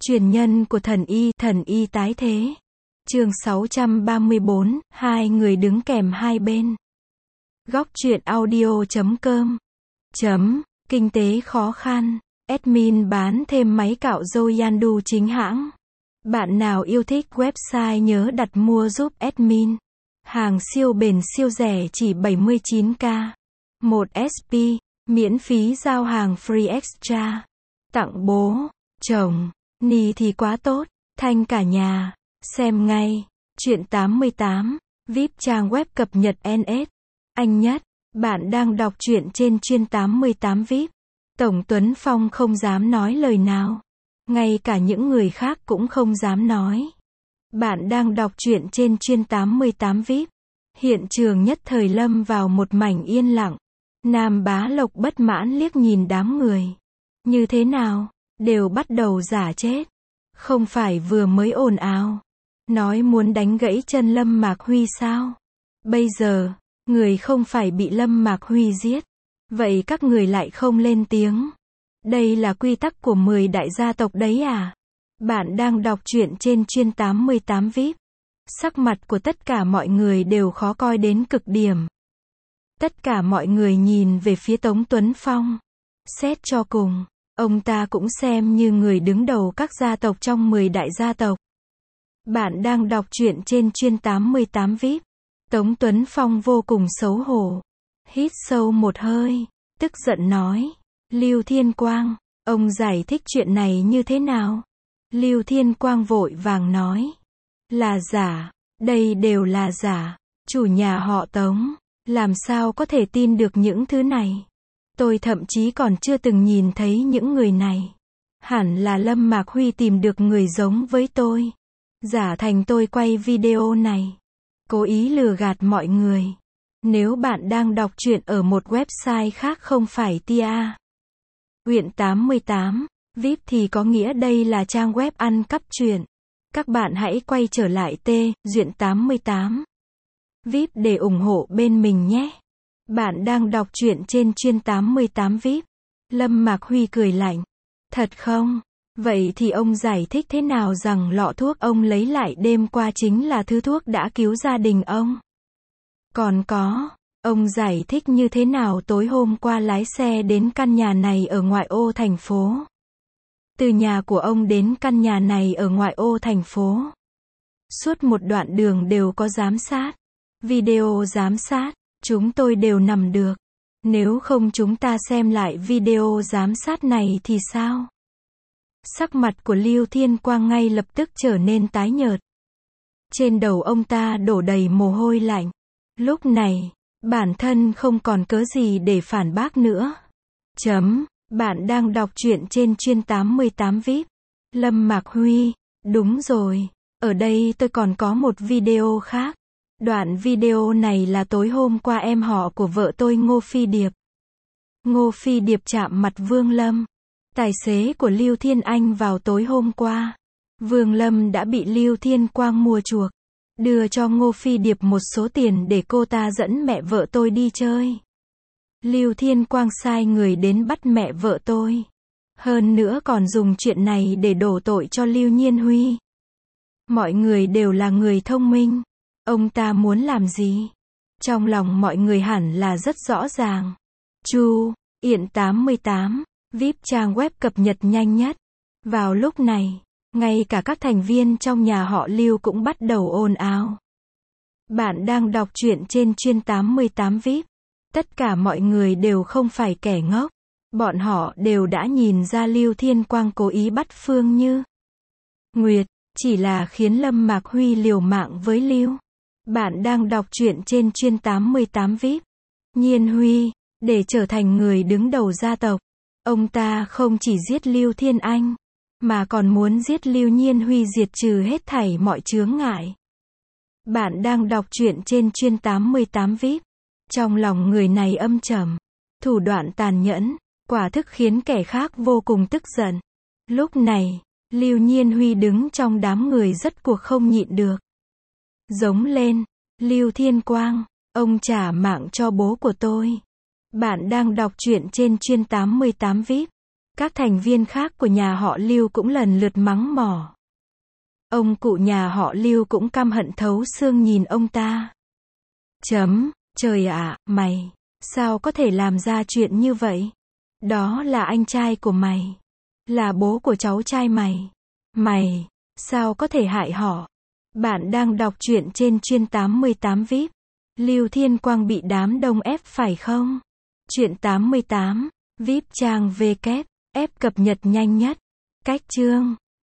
Truyền nhân của thần y tái thế. Chương 634, hai người đứng kèm hai bên. Góc truyện audio.com. Kinh tế khó khăn. Admin bán thêm máy cạo râu Yandu chính hãng. Bạn nào yêu thích website nhớ đặt mua giúp admin. Hàng siêu bền siêu rẻ chỉ 79k. 1 SP, miễn phí giao hàng free extra. Tặng bố, chồng, ni thì quá tốt, thanh cả nhà. Xem ngay. Chuyện 88, VIP trang web cập nhật NS. Anh Nhất, bạn đang đọc truyện trên chuyên 88 VIP. Tổng Tuấn Phong không dám nói lời nào. Ngay cả những người khác cũng không dám nói. Bạn đang đọc truyện trên chuyên 88 VIP. Hiện trường nhất thời lâm vào một mảnh yên lặng. Nam Bá Lộc bất mãn liếc nhìn đám người. Như thế nào? Đều bắt đầu giả chết. Không phải vừa mới ồn ào. Nói muốn đánh gãy chân Lâm Mạc Huy sao? Bây giờ, người không phải bị Lâm Mạc Huy giết. Vậy các người lại không lên tiếng. Đây là quy tắc của 10 đại gia tộc đấy à? Bạn đang đọc truyện trên chuyên 88 VIP. Sắc mặt của tất cả mọi người đều khó coi đến cực điểm. Tất cả mọi người nhìn về phía Tống Tuấn Phong. Xét cho cùng, ông ta cũng xem như người đứng đầu các gia tộc trong 10 đại gia tộc. Bạn đang đọc truyện trên chuyên 88 VIP. Tống Tuấn Phong vô cùng xấu hổ. Hít sâu một hơi, tức giận nói. Lưu Thiên Quang, ông giải thích chuyện này như thế nào? Lưu Thiên Quang vội vàng nói. Là giả, đây đều là giả. Chủ nhà họ Tống, làm sao có thể tin được những thứ này? Tôi thậm chí còn chưa từng nhìn thấy những người này. Hẳn là Lâm Mạc Huy tìm được người giống với tôi. Giả thành tôi quay video này. Cố ý lừa gạt mọi người. Nếu bạn đang đọc truyện ở một website khác không phải Tia Huyện 88 VIP thì có nghĩa đây là trang web ăn cắp truyện. Các bạn hãy quay trở lại Duyện 88 VIP để ủng hộ bên mình nhé. Bạn đang đọc truyện trên chuyên 88 VIP. Lâm Mạc Huy cười lạnh. Thật không? Vậy thì ông giải thích thế nào rằng lọ thuốc ông lấy lại đêm qua chính là thứ thuốc đã cứu gia đình ông? Còn có, ông giải thích như thế nào tối hôm qua lái xe đến căn nhà này ở ngoại ô thành phố? Từ nhà của ông đến căn nhà này ở ngoại ô thành phố. Suốt một đoạn đường đều có giám sát. Video giám sát, chúng tôi đều nằm được. Nếu không chúng ta xem lại video giám sát này thì sao? Sắc mặt của Lưu Thiên Quang ngay lập tức trở nên tái nhợt. Trên đầu ông ta đổ đầy mồ hôi lạnh. Lúc này, bản thân không còn cớ gì để phản bác nữa. Bạn đang đọc truyện trên chuyên 88 VIP. Lâm Mạc Huy, đúng rồi, ở đây tôi còn có một video khác. Đoạn video này là tối hôm qua em họ của vợ tôi Ngô Phi Điệp. Ngô Phi Điệp chạm mặt Vương Lâm, tài xế của Lưu Thiên Anh vào tối hôm qua. Vương Lâm đã bị Lưu Thiên Quang mua chuộc, đưa cho Ngô Phi Điệp một số tiền để cô ta dẫn mẹ vợ tôi đi chơi. Lưu Thiên Quang sai người đến bắt mẹ vợ tôi. Hơn nữa còn dùng chuyện này để đổ tội cho Lưu Nhiên Huy. Mọi người đều là người thông minh. Ông ta muốn làm gì? Trong lòng mọi người hẳn là rất rõ ràng. Yện 88, VIP trang web cập nhật nhanh nhất. Vào lúc này, ngay cả các thành viên trong nhà họ Lưu cũng bắt đầu ồn ào. Bạn đang đọc truyện trên chuyên 88 VIP. Tất cả mọi người đều không phải kẻ ngốc. Bọn họ đều đã nhìn ra Lưu Thiên Quang cố ý bắt Phương Như Nguyệt, chỉ là khiến Lâm Mạc Huy liều mạng với Lưu. Bạn đang đọc truyện trên chuyên 88 VIP. Nhiên Huy, để trở thành người đứng đầu gia tộc, ông ta không chỉ giết Lưu Thiên Anh, mà còn muốn giết Lưu Nhiên Huy diệt trừ hết thảy mọi chướng ngại. Bạn đang đọc truyện trên chuyên 88 VIP. Trong lòng người này âm trầm, thủ đoạn tàn nhẫn, quả thức khiến kẻ khác vô cùng tức giận. Lúc này, Lưu Nhiên Huy đứng trong đám người rất cuộc không nhịn được. Giống lên, Lưu Thiên Quang, ông trả mạng cho bố của tôi. Bạn đang đọc truyện trên chuyên 88 VIP. Các thành viên khác của nhà họ Lưu cũng lần lượt mắng mỏ. Ông cụ nhà họ Lưu cũng căm hận thấu xương nhìn ông ta. Trời ạ, mày, sao có thể làm ra chuyện như vậy? Đó là anh trai của mày. Là bố của cháu trai mày. Mày, sao có thể hại họ? Bạn đang đọc truyện trên Chuyên 88 VIP. Lưu Thiên Quang bị đám đông ép phải không? Truyện 88, VIP trang WF cập nhật nhanh nhất. Cách chương